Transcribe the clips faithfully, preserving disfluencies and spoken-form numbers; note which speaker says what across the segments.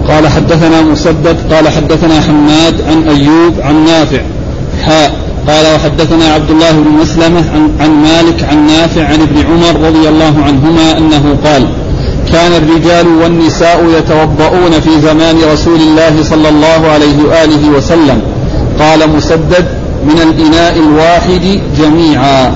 Speaker 1: قال حدثنا مسدد قال حدثنا حماد عن أيوب عن نافع حاء قال وحدثنا عبد الله بن مسلمة عن, عن مالك عن نافع عن ابن عمر رضي الله عنهما أنه قال كان الرجال والنساء يتوضؤون في زمان رسول الله صلى الله عليه وآله وسلم. قال مسدد من الإناء الواحد جميعا.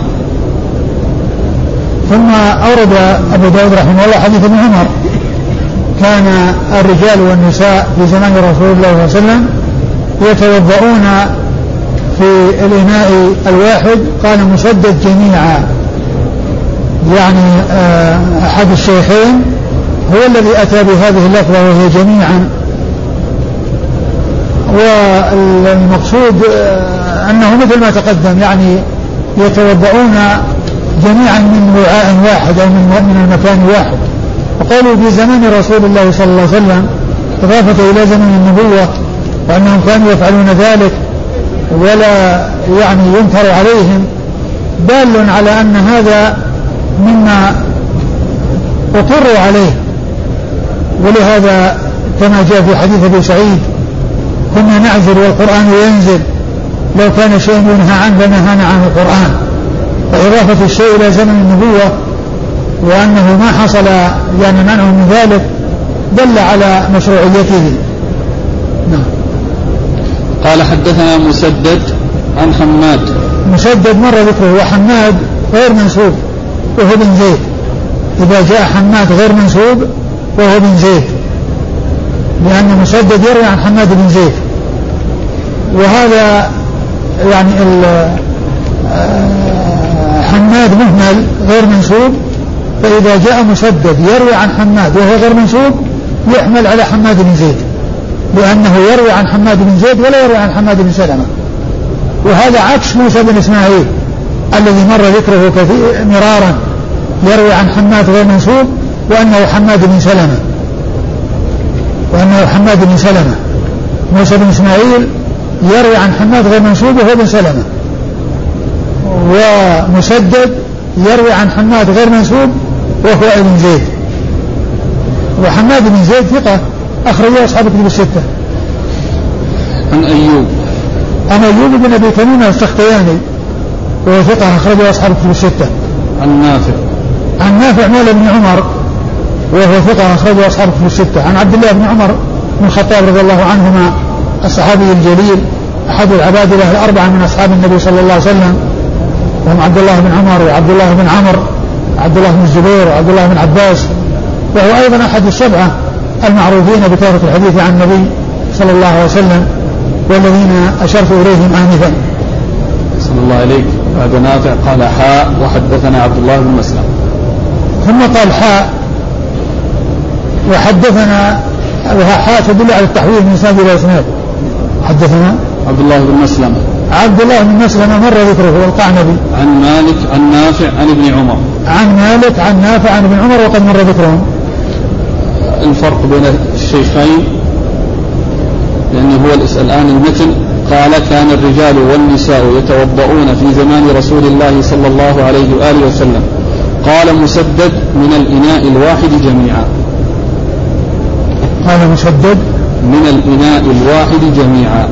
Speaker 2: ثم أورد أبو داود رحمه الله حديث ابن عمر كان الرجال والنساء في زمان رسول الله صلى الله عليه وسلم يتوضؤون في الإناء الواحد. قال مسدد جميعا، يعني أحد الشيخين هو الذي أتى بهذه اللفظة وهي جميعا. والمقصود أنه مثل ما تقدم، يعني يتوضؤون جميعا من وعاء واحد أو من المكان واحد. وقالوا في زمان رسول الله صلى الله عليه وسلم إضافة إلى زمن النبوة وأنهم كانوا يفعلون ذلك ولا يعني ينكر عليهم، دال على أن هذا مما أقروا عليه. ولهذا كما جاء في حديث أبي سعيد كنا نعزل والقرآن ينزل، لو كان شيء ينهى عنه لنهانا عنه القرآن. فإضافة الشيء إلى زمن النبوة وأنه ما حصل يعني منع من ذلك دل على مشروعيته. نعم.
Speaker 1: قال حدثنا مسدد عن حماد.
Speaker 2: مسدد مر ذكره، وحماد غير منسوب وهو بن زيد. إذا جاء حماد غير منسوب وهو بن زيد، لأن مسدد يروي عن حماد بن زيد، وهذا يعني حماد مهمل غير منسوب. فإذا جاء مسدد يروي عن حماد وهو غير منسوب يحمل على حماد بن زيد، لأنه يروي عن حماد بن زيد ولا يروي عن حماد بن سلمة. وهذا عكس موسى بن إسماعيل الذي مر ذكره كثير مرارا، يروي عن حماد غير منسوب وأنه حماد بن سلمة وأنه حماد بن سلمة. موسى بن إسماعيل يروي عن حماد غير منسوب وهو بن سلمة، ومسدد يروي عن حماد غير منسوب وهو ابن زيد. وحماد بن زيد ثقة أخرجه أصحاب الكتب الستة.
Speaker 1: عن أيوب
Speaker 2: عن أيوب بن أبي تميمة السختياني وهو ثقة أخرجه أصحاب الكتب الستة.
Speaker 1: عن نافع
Speaker 2: عن نافع مولى بن عمر وهو ثقة أخرجه أصحاب الكتب الستة. عن عبد الله بن عمر بن الخطاب رضي الله عنهما الصحابي الجليل أحد العبادلة الأربعة من أصحاب النبي صلى الله عليه وسلم، وهم عبد الله بن عمر وعبد الله بن عمر وعبد الله بن الزبير وعبد الله بن عباس، وهو أيضا أحد السبعة المعروفين بكثرة الحديث عن النبي صلى الله عليه وسلم والذين أشرت إليهم آنفا.
Speaker 1: صلى الله عليك. بعد نافع قال حاء وحدثنا عبد الله بن مسلم،
Speaker 2: ثم قال حاء وحدثنا، وحاء تدل على التحويل من سند إلى إسناد. حدثنا
Speaker 1: عبد الله بن مسلم
Speaker 2: عبد الله بن مسلم مر ذكره والقعنبي.
Speaker 1: عن مالك عن نافع عن ابن عمر.
Speaker 2: عن مالك عن نافع عن ابن عمر وقد مر ذكرهم.
Speaker 1: الفرق بين الشيخين لأنه هو الآن المتن قال كان الرجال والنساء يتوضؤون في زمان رسول الله صلى الله عليه وآله وسلم. قال مسدد من الإناء الواحد جميعا.
Speaker 2: قال مسدد
Speaker 1: من الإناء الواحد جميعا.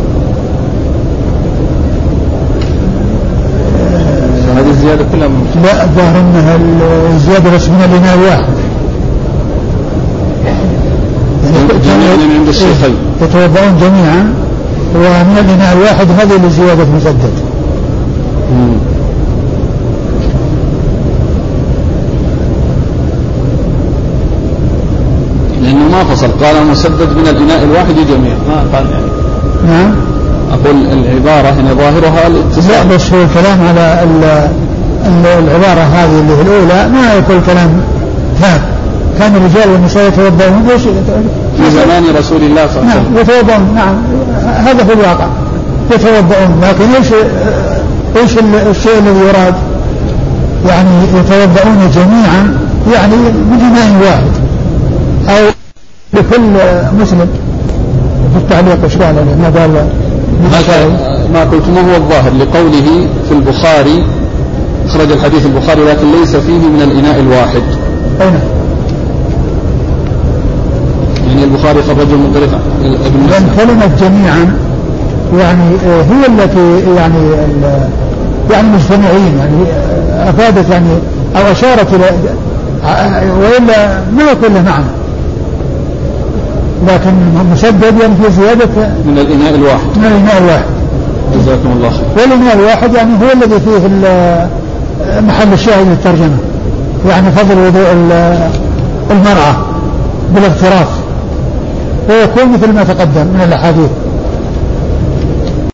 Speaker 1: هذه الزيادة كلها ممكن.
Speaker 2: لا، الظاهر أنها الزيادة بس من الإناء الواحد،
Speaker 1: يعني عند الشيخين
Speaker 2: يتوضؤون جميعا ومن الإناء الواحد، هذه لزيادة مسدد.
Speaker 1: مم. لأنه ما فصل، قال مسدد من الإناء الواحد جميعا، ما قال يعني.
Speaker 2: نعم.
Speaker 1: أقول العبارة هنا ظاهرها الاتصال.
Speaker 2: لا، بس هو الكلام على العبارة هذه اللي في الأولى ما يكون كلام تام. كان الرجال والنساء يتوضؤون
Speaker 1: في زمان رسول الله صلى الله عليه وسلم.
Speaker 2: نعم يتوضؤون، نعم هذا هو الواقع، يتوضؤون. لكن ايش ايش الشيء الذي يراد؟ يعني يتوضؤون جميعا يعني من إناء واحد، أو لكل مسلم. في التعليق ايش قال ما قال؟
Speaker 1: ما قلت ما هو الظاهر لقوله في البخاري أخرج الحديث البخاري لكن ليس فيه من الإناء الواحد.
Speaker 2: أين؟
Speaker 1: يعني البخاري خرجه من طريق ابن مسلم.
Speaker 2: لأن كلمة جميعا يعني هي التي يعني يعني مجتمعين يعني أفادت يعني أو أشارت إلى وإلا ما يكون له معنى. لكن مسدد يعني في زيادة
Speaker 1: من الإناء الواحد
Speaker 2: من الإناء الواحد.
Speaker 1: جزاكم الله خير.
Speaker 2: والإناء الواحد يعني هو الذي فيه محل الشاهد للترجمة يعني فضل وضوء المرأة بالاغتراف ويكون مثل ما تقدم من الأحاديث.